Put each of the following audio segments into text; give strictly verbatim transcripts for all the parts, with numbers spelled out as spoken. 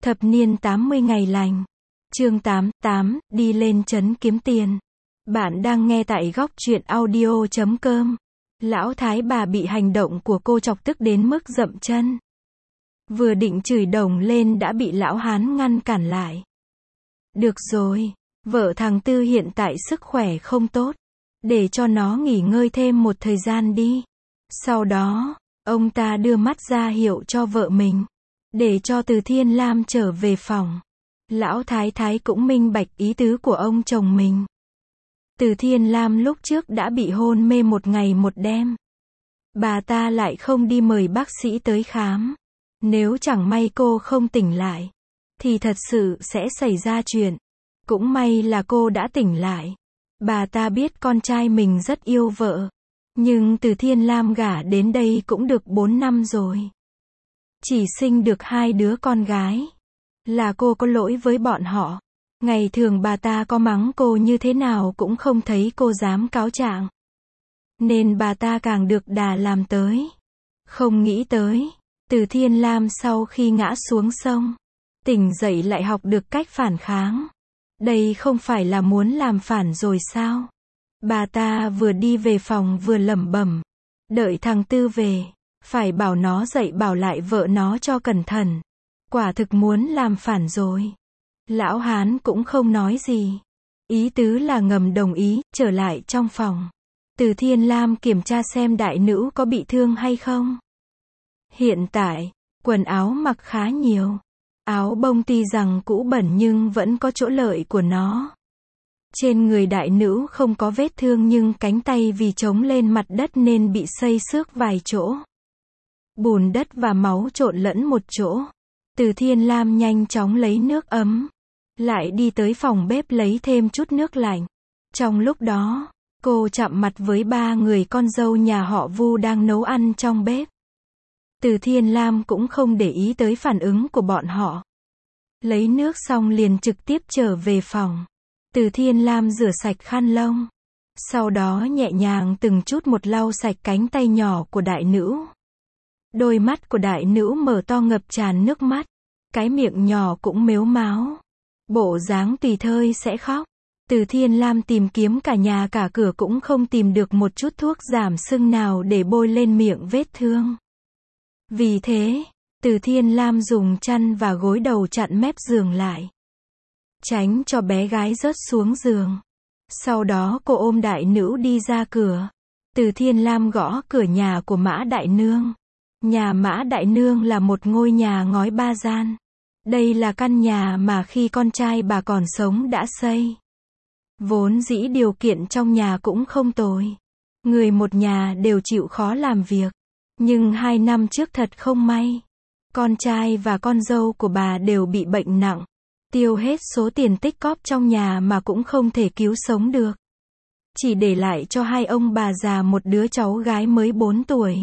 Thập niên tám mươi ngày lành. Chương tám, tám, đi lên trấn kiếm tiền. Bạn đang nghe tại góc truyện audio chấm com. Lão thái bà bị hành động của cô chọc tức đến mức dậm chân. Vừa định chửi đồng lên đã bị lão hán ngăn cản lại. Được rồi, vợ thằng Tư hiện tại sức khỏe không tốt. Để cho nó nghỉ ngơi thêm một thời gian đi. Sau đó, ông ta đưa mắt ra hiệu cho vợ mình. Để cho Từ Thiên Lam trở về phòng. Lão thái thái cũng minh bạch ý tứ của ông chồng mình. Từ Thiên Lam lúc trước đã bị hôn mê một ngày một đêm. Bà ta lại không đi mời bác sĩ tới khám. Nếu chẳng may cô không tỉnh lại, thì thật sự sẽ xảy ra chuyện. Cũng may là cô đã tỉnh lại. Bà ta biết con trai mình rất yêu vợ. Nhưng Từ Thiên Lam gả đến đây cũng được bốn năm rồi. Chỉ sinh được hai đứa con gái. Là cô có lỗi với bọn họ. Ngày thường bà ta có mắng cô như thế nào cũng không thấy cô dám cáo trạng. Nên bà ta càng được đà làm tới. Không nghĩ tới, Từ Thiên Lam sau khi ngã xuống sông, tỉnh dậy lại học được cách phản kháng. Đây không phải là muốn làm phản rồi sao? Bà ta vừa đi về phòng vừa lẩm bẩm. Đợi thằng Tư về, phải bảo nó dậy bảo lại vợ nó cho cẩn thận. Quả thực muốn làm phản rồi. Lão hán cũng không nói gì. Ý tứ là ngầm đồng ý, trở lại trong phòng. Từ Thiên Lam kiểm tra xem đại nữ có bị thương hay không. Hiện tại, quần áo mặc khá nhiều. Áo bông tuy rằng cũ bẩn nhưng vẫn có chỗ lợi của nó. Trên người đại nữ không có vết thương nhưng cánh tay vì chống lên mặt đất nên bị xây xước vài chỗ. Bùn đất và máu trộn lẫn một chỗ. Từ Thiên Lam nhanh chóng lấy nước ấm. Lại đi tới phòng bếp lấy thêm chút nước lạnh. Trong lúc đó, cô chạm mặt với ba người con dâu nhà họ Vu đang nấu ăn trong bếp. Từ Thiên Lam cũng không để ý tới phản ứng của bọn họ. Lấy nước xong liền trực tiếp trở về phòng. Từ Thiên Lam rửa sạch khăn lông. Sau đó nhẹ nhàng từng chút một lau sạch cánh tay nhỏ của đại nữ. Đôi mắt của đại nữ mở to ngập tràn nước mắt. Cái miệng nhỏ cũng mếu máo. Bộ dáng tùy thơi sẽ khóc. Từ Thiên Lam tìm kiếm cả nhà cả cửa cũng không tìm được một chút thuốc giảm sưng nào để bôi lên miệng vết thương. Vì thế, Từ Thiên Lam dùng chăn và gối đầu chặn mép giường lại. Tránh cho bé gái rớt xuống giường. Sau đó cô ôm đại nữ đi ra cửa. Từ Thiên Lam gõ cửa nhà của Mã Đại Nương. Nhà Mã Đại Nương là một ngôi nhà ngói ba gian. Đây là căn nhà mà khi con trai bà còn sống đã xây. Vốn dĩ điều kiện trong nhà cũng không tồi. Người một nhà đều chịu khó làm việc. Nhưng hai năm trước thật không may. Con trai và con dâu của bà đều bị bệnh nặng. Tiêu hết số tiền tích cóp trong nhà mà cũng không thể cứu sống được. Chỉ để lại cho hai ông bà già một đứa cháu gái mới bốn tuổi.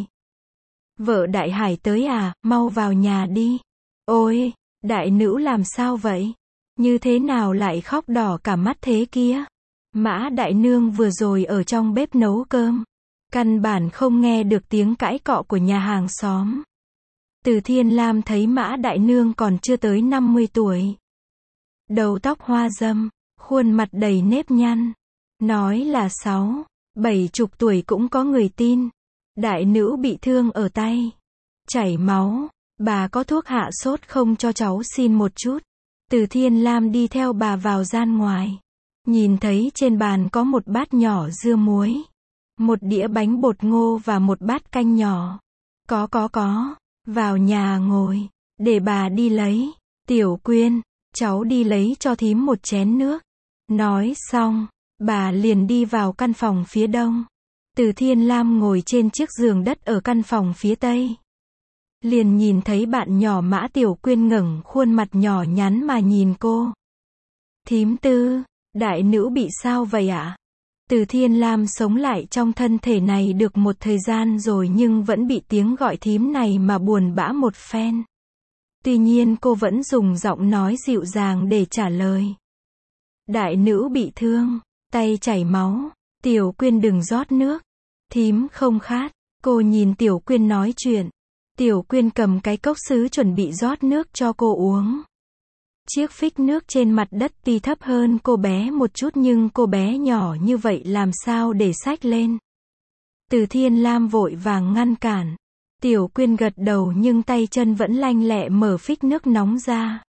Vợ Đại Hải tới à, mau vào nhà đi. Ôi, đại nữ làm sao vậy? Như thế nào lại khóc đỏ cả mắt thế kia? Mã Đại Nương vừa rồi ở trong bếp nấu cơm. Căn bản không nghe được tiếng cãi cọ của nhà hàng xóm. Từ Thiên Lam thấy Mã Đại Nương còn chưa tới năm mươi tuổi. Đầu tóc hoa râm, khuôn mặt đầy nếp nhăn. Nói là sáu, bảy chục tuổi cũng có người tin. Đại nữ bị thương ở tay. Chảy máu. Bà có thuốc hạ sốt không cho cháu xin một chút. Từ Thiên Lam đi theo bà vào gian ngoài. Nhìn thấy trên bàn có một bát nhỏ dưa muối. Một đĩa bánh bột ngô và một bát canh nhỏ. Có có có. Vào nhà ngồi. Để bà đi lấy. Tiểu Quyên, cháu đi lấy cho thím một chén nước. Nói xong, bà liền đi vào căn phòng phía đông. Từ Thiên Lam ngồi trên chiếc giường đất ở căn phòng phía tây. Liền nhìn thấy bạn nhỏ Mã Tiểu Quyên ngẩng khuôn mặt nhỏ nhắn mà nhìn cô. Thím Tư, đại nữ bị sao vậy ạ? Từ Thiên Lam sống lại trong thân thể này được một thời gian rồi nhưng vẫn bị tiếng gọi thím này mà buồn bã một phen. Tuy nhiên cô vẫn dùng giọng nói dịu dàng để trả lời. Đại nữ bị thương, tay chảy máu. Tiểu Quyên đừng rót nước. Thím không khát. Cô nhìn Tiểu Quyên nói chuyện. Tiểu Quyên cầm cái cốc sứ chuẩn bị rót nước cho cô uống. Chiếc phích nước trên mặt đất tuy thấp hơn cô bé một chút nhưng cô bé nhỏ như vậy làm sao để xách lên. Từ Thiên Lam vội vàng ngăn cản. Tiểu Quyên gật đầu nhưng tay chân vẫn lanh lẹ mở phích nước nóng ra.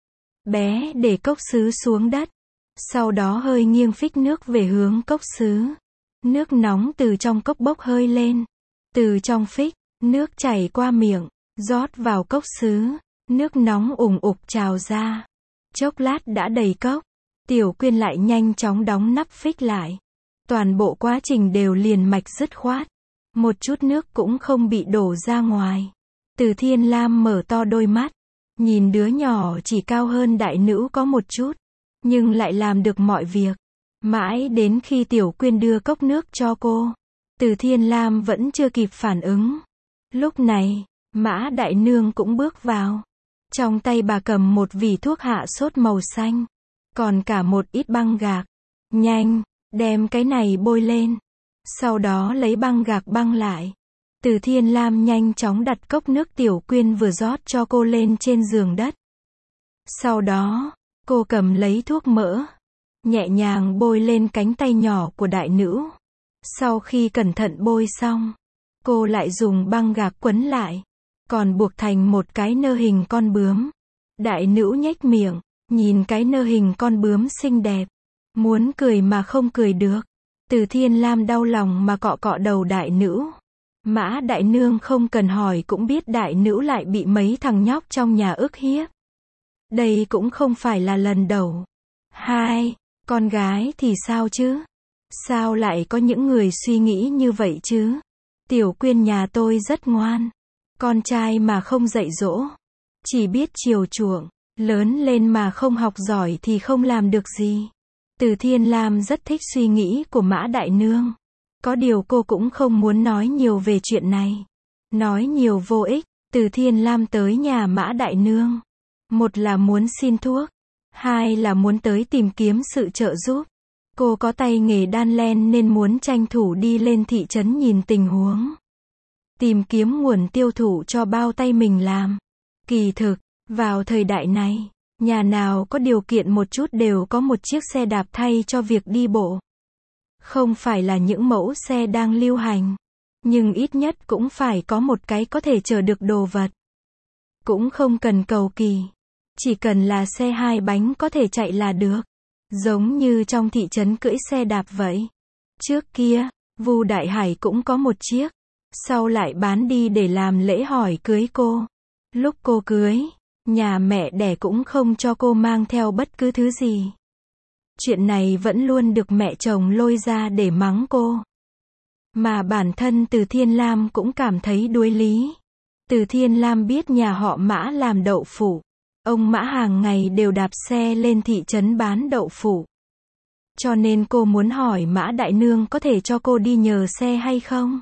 Bé để cốc sứ xuống đất. Sau đó hơi nghiêng phích nước về hướng cốc sứ. Nước nóng từ trong cốc bốc hơi lên. Từ trong phích, nước chảy qua miệng, rót vào cốc sứ. Nước nóng ủng ục trào ra. Chốc lát đã đầy cốc. Tiểu Quyên lại nhanh chóng đóng nắp phích lại. Toàn bộ quá trình đều liền mạch dứt khoát. Một chút nước cũng không bị đổ ra ngoài. Từ Thiên Lam mở to đôi mắt. Nhìn đứa nhỏ chỉ cao hơn đại nữ có một chút. Nhưng lại làm được mọi việc. Mãi đến khi Tiểu Quyên đưa cốc nước cho cô. Từ Thiên Lam vẫn chưa kịp phản ứng. Lúc này, Mã Đại Nương cũng bước vào. Trong tay bà cầm một vỉ thuốc hạ sốt màu xanh. Còn cả một ít băng gạc. Nhanh, đem cái này bôi lên. Sau đó lấy băng gạc băng lại. Từ Thiên Lam nhanh chóng đặt cốc nước Tiểu Quyên vừa rót cho cô lên trên giường đất. Sau đó, cô cầm lấy thuốc mỡ. Nhẹ nhàng bôi lên cánh tay nhỏ của đại nữ. Sau khi cẩn thận bôi xong, cô lại dùng băng gạc quấn lại. Còn buộc thành một cái nơ hình con bướm. Đại nữ nhếch miệng, nhìn cái nơ hình con bướm xinh đẹp. Muốn cười mà không cười được. Từ Thiên Lam đau lòng mà cọ cọ đầu đại nữ. Mã Đại Nương không cần hỏi cũng biết đại nữ lại bị mấy thằng nhóc trong nhà ức hiếp. Đây cũng không phải là lần đầu. Hai, con gái thì sao chứ? Sao lại có những người suy nghĩ như vậy chứ? Tiểu Quyên nhà tôi rất ngoan. Con trai mà không dạy dỗ, chỉ biết chiều chuộng, lớn lên mà không học giỏi thì không làm được gì. Từ Thiên Lam rất thích suy nghĩ của Mã Đại Nương. Có điều cô cũng không muốn nói nhiều về chuyện này. Nói nhiều vô ích. Từ Thiên Lam tới nhà Mã Đại Nương. Một là muốn xin thuốc. Hai là muốn tới tìm kiếm sự trợ giúp. Cô có tay nghề đan len nên muốn tranh thủ đi lên thị trấn nhìn tình huống. Tìm kiếm nguồn tiêu thụ cho bao tay mình làm. Kỳ thực, vào thời đại này, nhà nào có điều kiện một chút đều có một chiếc xe đạp thay cho việc đi bộ. Không phải là những mẫu xe đang lưu hành, nhưng ít nhất cũng phải có một cái có thể chở được đồ vật. Cũng không cần cầu kỳ, chỉ cần là xe hai bánh có thể chạy là được. Giống như trong thị trấn cưỡi xe đạp vậy. Trước kia, Vu Đại Hải cũng có một chiếc, sau lại bán đi để làm lễ hỏi cưới cô. Lúc cô cưới, nhà mẹ đẻ cũng không cho cô mang theo bất cứ thứ gì. Chuyện này vẫn luôn được mẹ chồng lôi ra để mắng cô. Mà bản thân Từ Thiên Lam cũng cảm thấy đuối lý. Từ Thiên Lam biết nhà họ Mã làm đậu phụ. Ông Mã hàng ngày đều đạp xe lên thị trấn bán đậu phụ. Cho nên cô muốn hỏi Mã Đại Nương có thể cho cô đi nhờ xe hay không?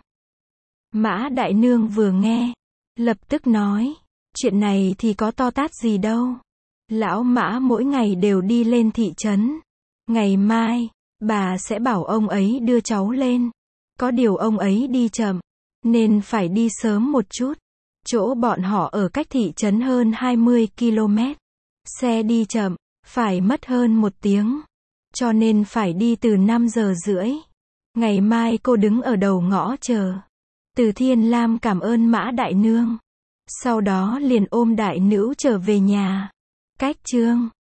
Mã Đại Nương vừa nghe, lập tức nói, chuyện này thì có to tát gì đâu. Lão Mã mỗi ngày đều đi lên thị trấn. Ngày mai, bà sẽ bảo ông ấy đưa cháu lên. Có điều ông ấy đi chậm, nên phải đi sớm một chút. Chỗ bọn họ ở cách thị trấn hơn hai mươi ki lô mét. Xe đi chậm, phải mất hơn một tiếng. Cho nên phải đi từ năm giờ rưỡi. Ngày mai cô đứng ở đầu ngõ chờ. Từ Thiên Lam cảm ơn Mã Đại Nương. Sau đó liền ôm đại nữ trở về nhà. Cách chương